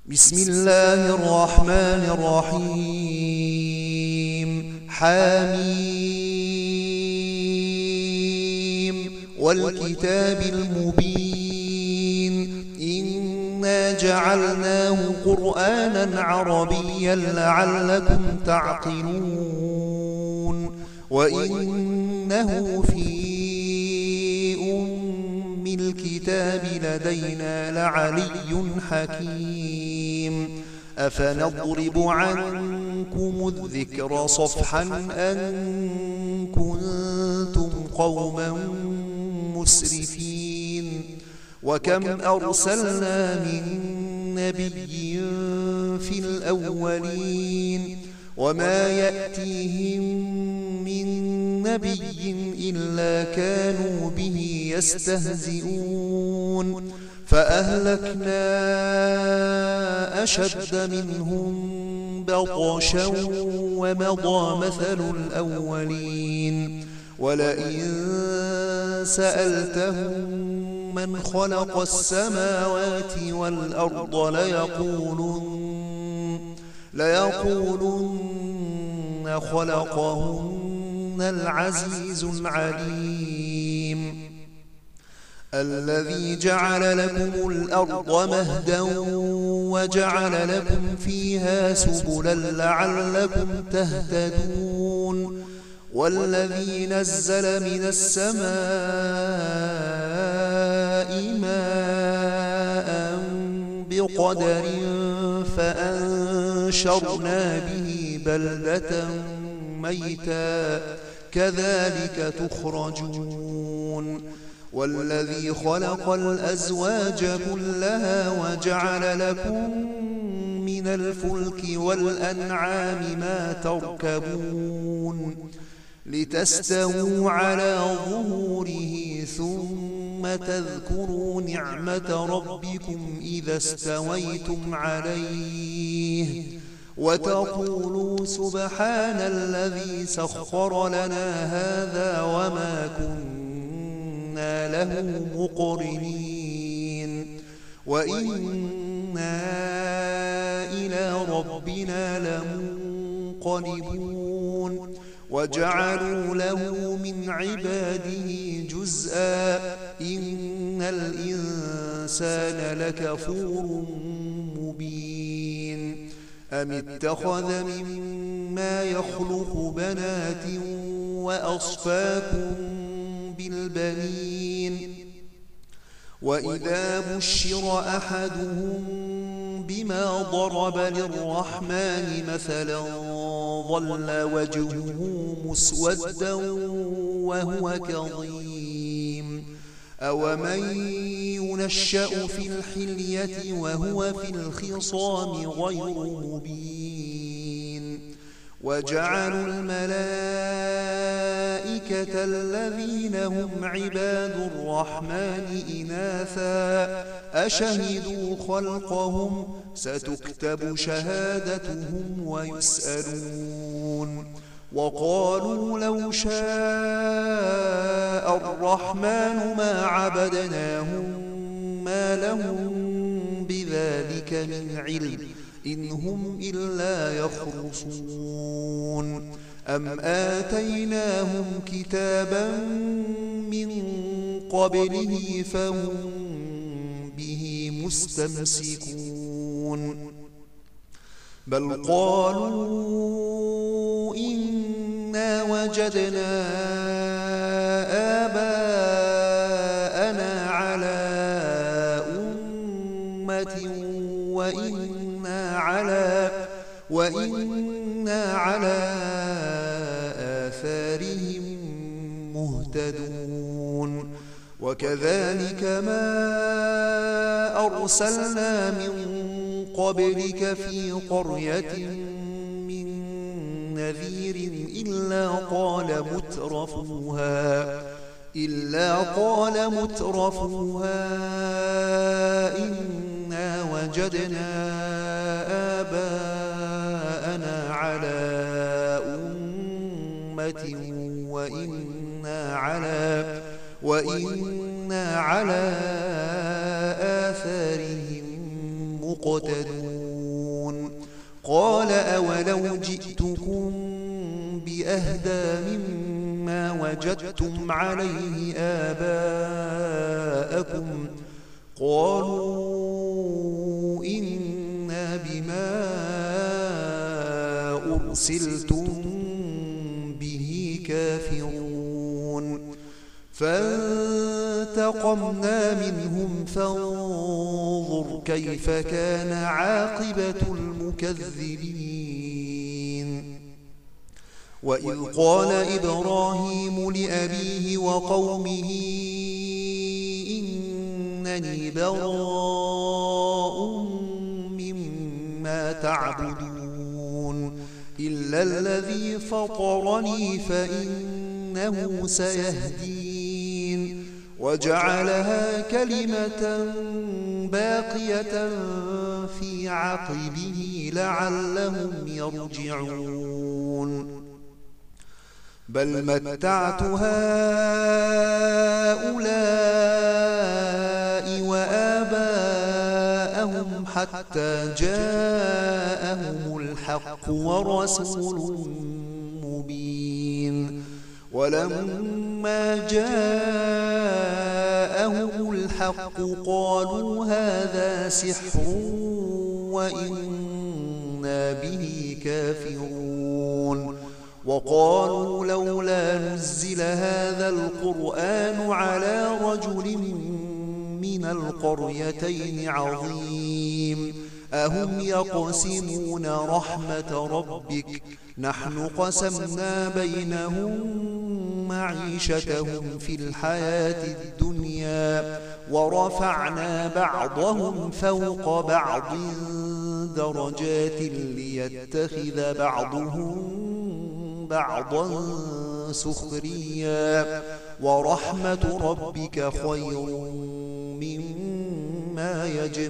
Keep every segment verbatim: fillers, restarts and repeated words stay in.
بسم الله الرحمن الرحيم. حميم والكتاب المبين إنا جعلناه قرآنا عربيا لعلكم تعقلون وإنه في أم الكتاب لدينا لعلي حكيم أفنضرب عنكم الذكر صفحا أن كنتم قوما مسرفين وكم أرسلنا من نبي في الأولين وما يأتيهم من نبي إلا كانوا به يستهزئون فأهلكنا أشد منهم بطشا ومضى مثل الأولين ولئن سألتهم من خلق السماوات والأرض ليقولن, ليقولن خلقهن العزيز العليم الذي جعل لكم الأرض مهدا وجعل لكم فيها سبلا لعلكم تهتدون والذي نزل من السماء ماء بقدر فأنشرنا به بلدة ميتا كذلك تخرجون والذي خلق الأزواج كلها وجعل لكم من الفلك والأنعام ما تركبون لتستووا على ظهوره ثم تذكروا نعمة ربكم إذا استويتم عليه وتقولوا سبحان الذي سخر لنا هذا وما كنا له مقرنين وإنا إلى ربنا لمنقلبون وجعلوا له من عباده جزءا إن الإنسان لكفور مبين أم اتخذ مما يخلق بنات وأصفاكم بالبنين وإذا بشر أحدهم بما ضرب للرحمن مثلا ظل وجهه مسودا وهو كظيم أومن ينشأ في الحلية وهو في الخصام غير مبين وجعلوا الملائكة الذين هم عباد الرحمن إناثا أشهدوا خلقهم ستكتب شهادتهم ويسألون وقالوا لو شاء الرحمن ما عبدناهم ما لهم بذلك من علم إن هم إلا يخرصون أم آتيناهم كتابا من قبله فهم به مستمسكون بل قالوا إنا وجدنا آباءنا على أمة وإنا على وإنا على آثارهم مهتدون وكذلك ما أرسلنا من قبلك في قرية من نذير إلا قال مترفوها إلا قال مترفوها إنا وجدنا آباءنا على أمة وإنا على وإنا على آثارهم مقتدون. قال أولو جئتكم بأهدى مما وجدتم عليه آباءكم قالوا إنا بما أرسلتم به كافرون فانتقمنا منهم فانظر كيف كان عاقبة المكذبين وإذ قال إبراهيم لأبيه وقومه إنني براء مما تعبدون إلا الذي فطرني فإنه سيهدين وجعلها كلمة باقية في عقبه لعلهم يرجعون بل متعت هؤلاء وآباءهم حتى جاءهم الحق ورسول مبين ولما جاءهم الحق قالوا هذا سحر وإنا به كافرون وقالوا لولا نزل هذا القرآن على رجل من القريتين عظيم أهم يقسمون رحمة ربك نحن قسمنا بينهم معيشتهم في الحياة الدنيا ورفعنا بعضهم فوق بعض درجات ليتخذ بعضهم بعضا سخريا ورحمة ربك خير مما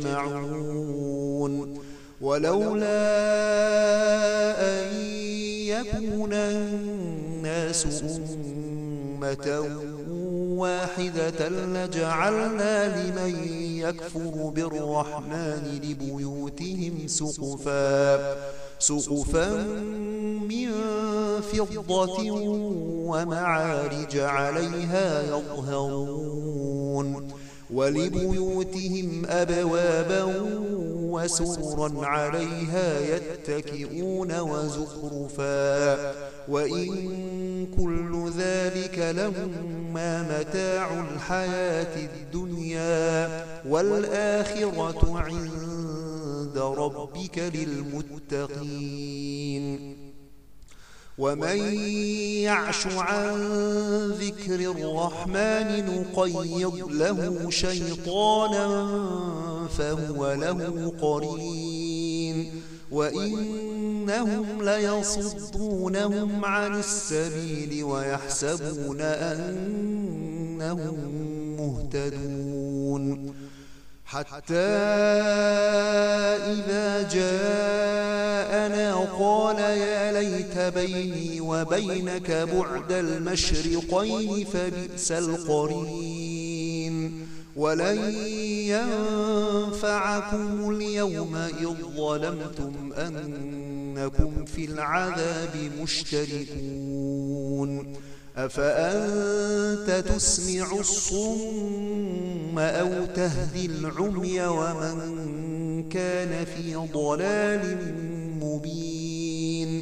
يجمعون ولولا أن يكون الناس أمة واحدة لجعلنا لمن يكفر بالرحمن لبيوتهم سقفا سقفا من فضة ومعارج عليها يظهرون ولبيوتهم أبوابا وسررا عليها يتكئون وزخرفا وإن كل ذلك لما متاع الحياة الدنيا والآخرة عند ربك للمتقين ومن يعش عن ذكر الرحمن نقيض له شيطانا فهو له قرين وإنهم ليصدونهم عن السبيل ويحسبون أنهم مهتدون حتى إذا جاءنا قال يا ليت بيني وبينك بعد المشرقين فبئس القرين ولن ينفعكم اليوم إذ ظلمتم أنكم في العذاب مشتركون أفأنت تسمع الصم أو تهدي العمي ومن كان في ضلال مبين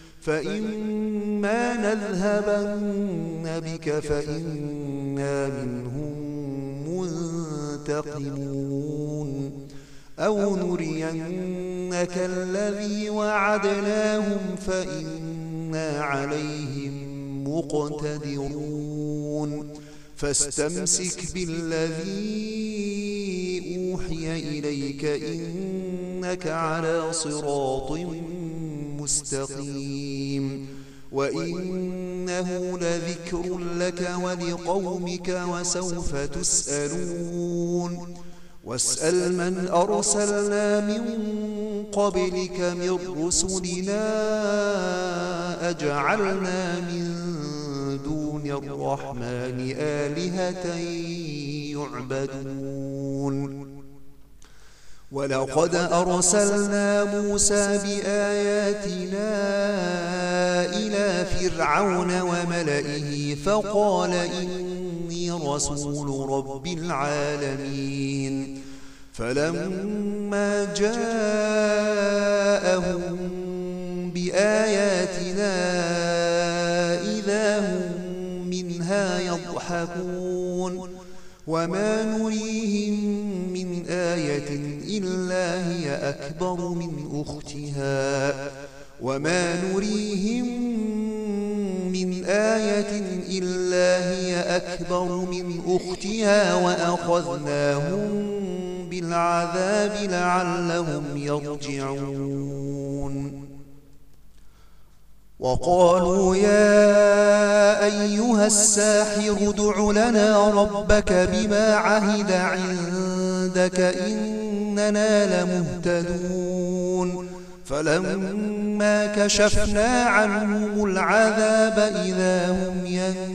فإما نذهبن بك فإنا منهم منتقمون أو نرينك الذي وعدناهم فإنا عليهم مقتدرون فاستمسك بالذي أوحي إليك إنك على صراط مستقيم وإنه لذكر لك ولقومك وسوف تسألون واسأل من أرسلنا من قبلك من رسلنا أجعلنا من دون الرحمن آلهة يعبدون ولقد أرسلنا موسى بآياتنا إلى فرعون وملئه فقال إني رسول رب العالمين. فلما جاءهم بآياتنا إذا هم منها يضحكون وما نريهم من آية إلا هي أكبر من أختها وما نريهم من آية إلا هي أكبر من أختها وأخذناهم بالعذاب لعلهم يرجعون. وقالوا يا أيها الساحر ادع لنا ربك بما عهد عندك إننا لمهتدون. فلما كشفنا عنهم العذاب إذا هم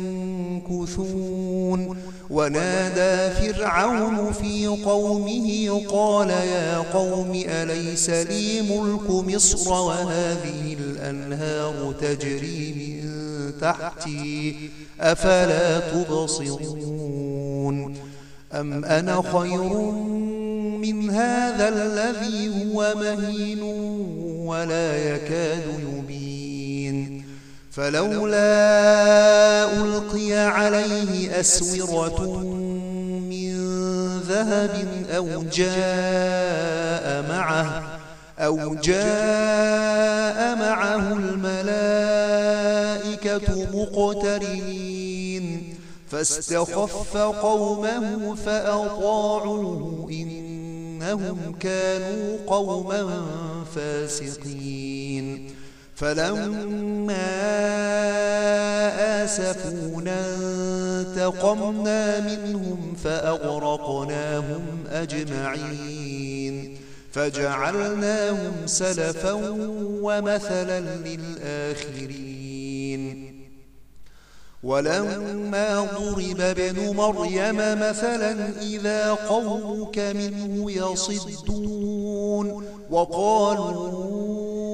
ينكثون. ونادى فرعون في قومه قال يا قوم أليس لي ملك مصر وهذه الأنهار تجري من تحتي أفلا تبصرون أم أنا خير من هذا الذي هو مهين ولا يكاد يبين. فلولا ألقي عليه أسورة من ذهب أو جاء معه أو جاء معه الملائكة مقترنين فاستخف قومه فأطاعوه إنهم كانوا قوما فاسقين. فلما آسفونا انتقمنا منهم فأغرقناهم أجمعين فجعلناهم سلفا ومثلا للآخرين. ولما ضرب ابن مريم مثلا إذا قومك منه يصدون وقالوا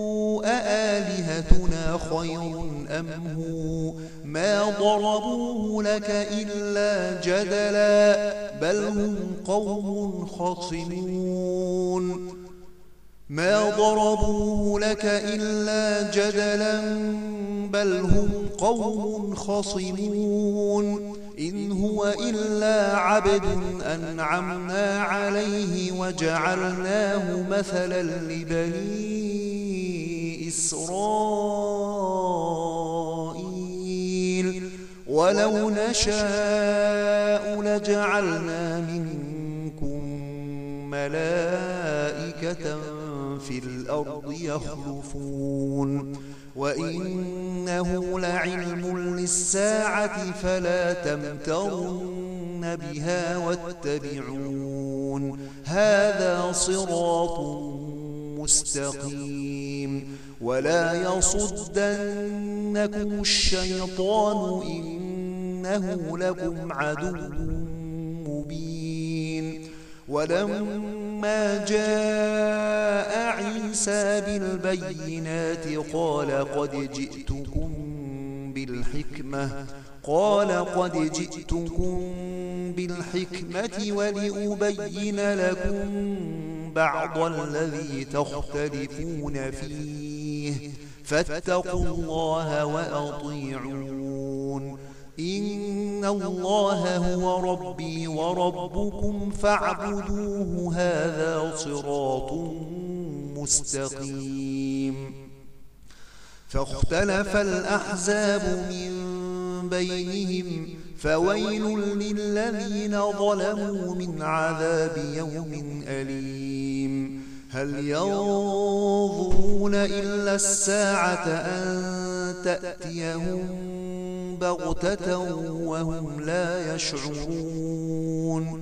أآلهتنا خير أم هو ما ضربوه لك إلا جدلا بل هم قوم خصمون. ما ضربوه لك إلا جدلا بل هم قوم خصمون. إن هو إلا عبد أنعمنا عليه وجعلناه مثلا لبني إسرائيل ولو نشاء لجعلنا منكم ملائكة في الأرض يخلفون وإنه لعلم للساعة فلا تمترن بها واتبعون هذا صراط مستقيم. ولا يصدنكم الشيطان إنه لكم عدو مبين. ولما جاء عيسى بالبينات قال قد جئتكم بالحكمة قال قد جئتكم بالحكمة ولأبين لكم بعض الذي تختلفون فيه فاتقوا الله وأطيعون. إن الله هو ربي وربكم فاعبدوه هذا صراط مستقيم. فاختلف الأحزاب من بينهم فويل للذين ظلموا من عذاب يوم أليم. هل ينظرون إلا الساعة أن تأتيهم بغتة وهم لا يشعرون.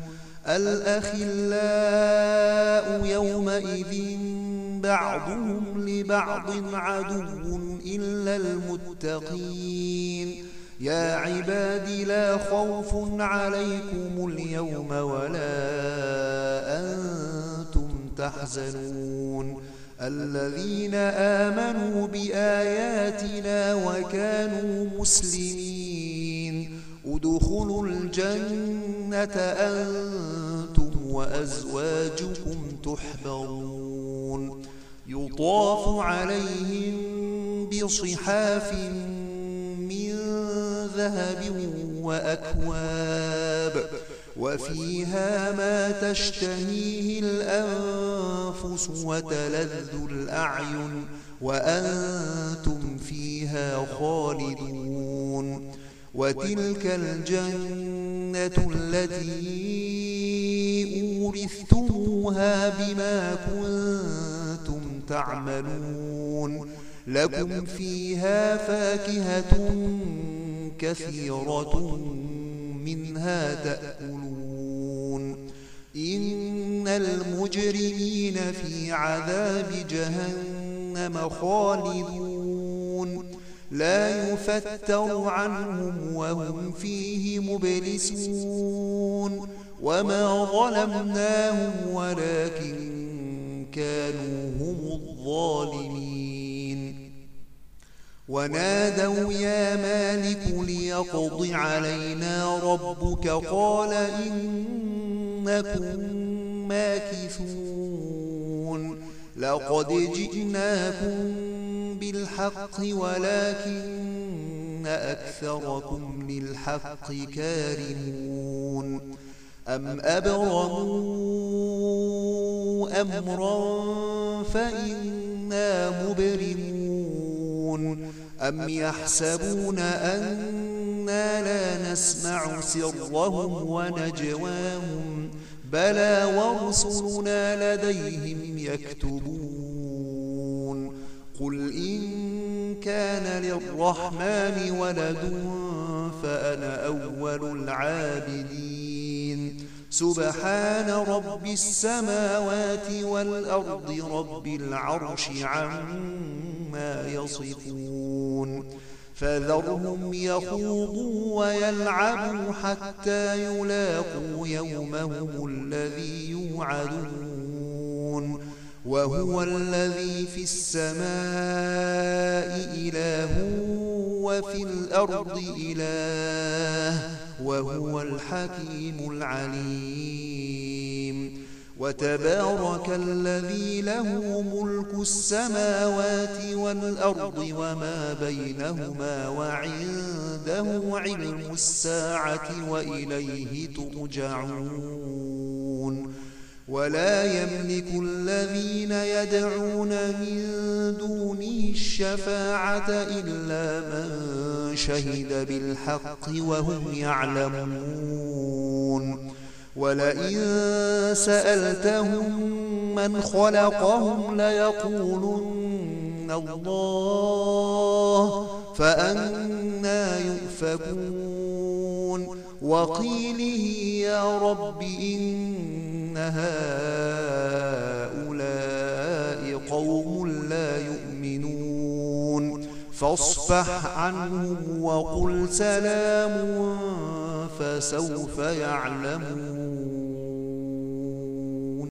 الأخلاء يومئذ بعضهم لبعض عدو إلا المتقين. يا عباد لا خوف عليكم اليوم ولا أنتم تحزنون. تحزنون الذين آمنوا بآياتنا وكانوا مسلمين ادخلوا الجنة أنتم وأزواجكم تحبرون يطاف عليهم بصحاف من ذهب وأكواب وفيها ما تشتهيه الأنفس وتلذ الأعين وأنتم فيها خالدون وتلك الجنة التي أورثتموها بما كنتم تعملون لكم فيها فاكهة كثيرة منها تأكلون إن المجرمين في عذاب جهنم خالدون لا يفتر عنهم وهم فيه مبلسون وما ظلمناهم ولكن كانوا هم الظالمين ونادوا يا مالك ليقض علينا ربك قال إنكم ماكثون لقد جئناكم بالحق ولكن أكثركم للحق كارهون أم أبرموا أمرا فإنا مبرمون أم يحسبون أنا لا نسمع سرهم ونجواهم بلى ورسلنا لديهم يكتبون قل إن كان للرحمن ولد فأنا أول العابدين سبحان رب السماوات والأرض رب العرش عما يصفون فذرهم يخوضوا ويلعبوا حتى يلاقوا يومهم الذي يوعدون وهو الذي في السماء إله وفي الأرض إله وهو الحكيم العليم وتبارك الذي له ملك السماوات والأرض وما بينهما وعنده علم الساعة وإليه ترجعون ولا يملك الذين يدعون من دونه الشفاعة إلا من شهد بالحق وهم يعلمون ولئن سألتهم من خلقهم ليقولن الله فأنى يؤفكون وقيله يا رب إن هؤلاء قوم لا يؤمنون فاصفح عنهم وقل سلام فسوف يعلمون